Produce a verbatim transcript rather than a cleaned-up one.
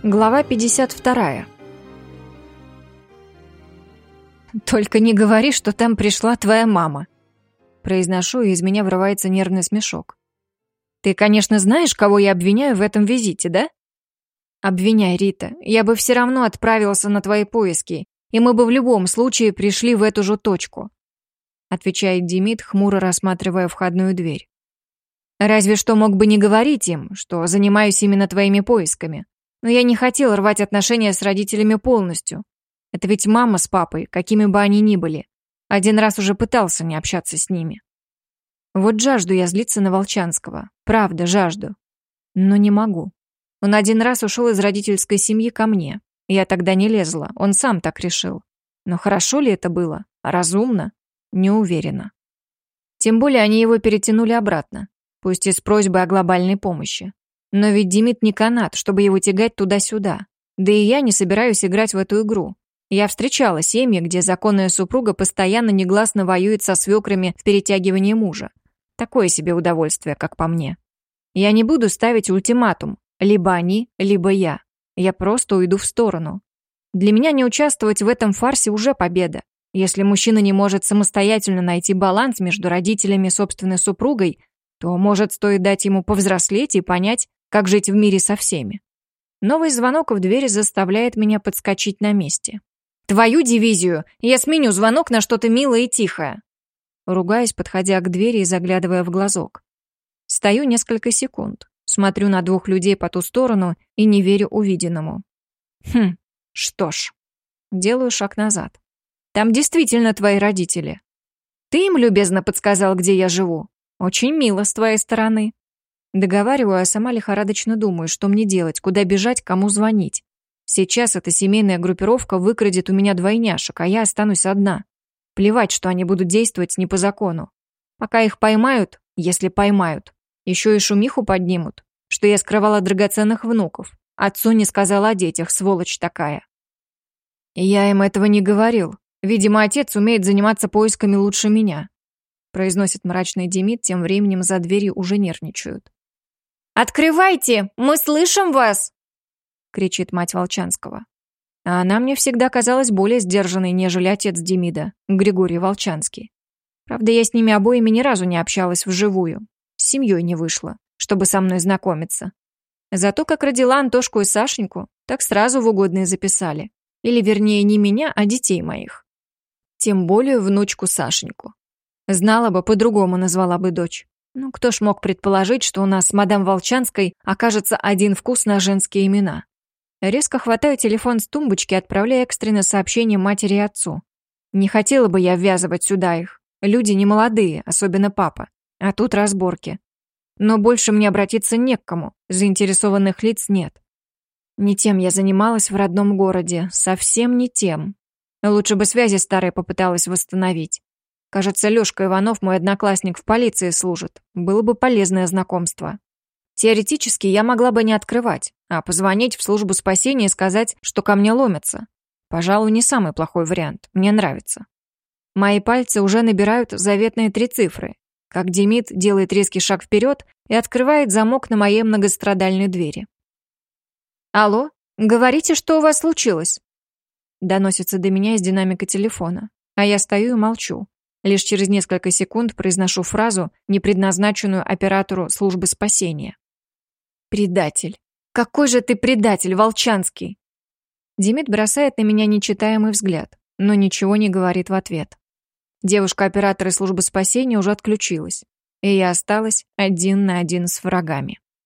Глава пятьдесят вторая. «Только не говори, что там пришла твоя мама», — произношу, и из меня вырывается нервный смешок. «Ты, конечно, знаешь, кого я обвиняю в этом визите, да?» «Обвиняй, Рита. Я бы все равно отправился на твои поиски, и мы бы в любом случае пришли в эту же точку», — отвечает Демид, хмуро рассматривая входную дверь. «Разве что мог бы не говорить им, что занимаюсь именно твоими поисками. Но я не хотел рвать отношения с родителями полностью. Это ведь мама с папой, какими бы они ни были. Один раз уже пытался не общаться с ними. Вот жажду я злиться на Волчанского. Правда, жажду. Но не могу. Он один раз ушел из родительской семьи ко мне. Я тогда не лезла, он сам так решил. Но хорошо ли это было? Разумно? Не уверена. Тем более они его перетянули обратно, пусть и с просьбой о глобальной помощи. Но ведь Демид не канат, чтобы его тягать туда-сюда. Да и я не собираюсь играть в эту игру. Я встречала семьи, где законная супруга постоянно негласно воюет со свекрами в перетягивании мужа. Такое себе удовольствие, как по мне. Я не буду ставить ультиматум. Либо они, либо я. Я просто уйду в сторону. Для меня не участвовать в этом фарсе уже победа. Если мужчина не может самостоятельно найти баланс между родителями и собственной супругой, то, может, стоит дать ему повзрослеть и понять, как жить в мире со всеми. Новый звонок в дверь заставляет меня подскочить на месте. «Твою дивизию! Я сменю звонок на что-то милое и тихое!» Ругаюсь, подходя к двери и заглядывая в глазок. Стою несколько секунд, смотрю на двух людей по ту сторону и не верю увиденному. Хм, что ж. Делаю шаг назад. Там действительно твои родители. Ты им любезно подсказал, где я живу? Очень мило с твоей стороны. Договариваю, а сама лихорадочно думаю, что мне делать, куда бежать, кому звонить. Сейчас эта семейная группировка выкрадет у меня двойняшек, а я останусь одна. Плевать, что они будут действовать не по закону. Пока их поймают, если поймают, еще и шумиху поднимут, что я скрывала драгоценных внуков. Отцу не сказала о детях, сволочь такая. Я им этого не говорил. Видимо, отец умеет заниматься поисками лучше меня, произносит мрачный Демид, тем временем за дверью уже нервничают. «Открывайте! Мы слышим вас!» — кричит мать Волчанского. А она мне всегда казалась более сдержанной, нежели отец Демида, Григорий Волчанский. Правда, я с ними обоими ни разу не общалась вживую. С семьей не вышла, чтобы со мной знакомиться. Зато как родила Антошку и Сашеньку, так сразу в угодные записали. Или, вернее, не меня, а детей моих. Тем более внучку Сашеньку. Знала бы, по-другому назвала бы дочь. Ну, кто ж мог предположить, что у нас с мадам Волчанской окажется один вкус на женские имена? Резко хватаю телефон с тумбочки, отправляя экстренное сообщение матери и отцу. Не хотела бы я ввязывать сюда их. Люди не молодые, особенно папа. А тут разборки. Но больше мне обратиться не к кому, заинтересованных лиц нет. Не тем я занималась в родном городе, совсем не тем. Лучше бы связи старые попыталась восстановить. Кажется, Лёшка Иванов, мой одноклассник, в полиции служит. Было бы полезное знакомство. Теоретически я могла бы не открывать, а позвонить в службу спасения и сказать, что ко мне ломятся. Пожалуй, не самый плохой вариант. Мне нравится. Мои пальцы уже набирают заветные три цифры, как Демид делает резкий шаг вперед и открывает замок на моей многострадальной двери. «Алло, говорите, что у вас случилось?» Доносится до меня из динамика телефона, а я стою и молчу. Лишь через несколько секунд произношу фразу, не предназначенную оператору службы спасения. «Предатель! Какой же ты предатель, Волчанский!» Демид бросает на меня нечитаемый взгляд, но ничего не говорит в ответ. Девушка-оператор из службы спасения уже отключилась, и я осталась один на один с врагами.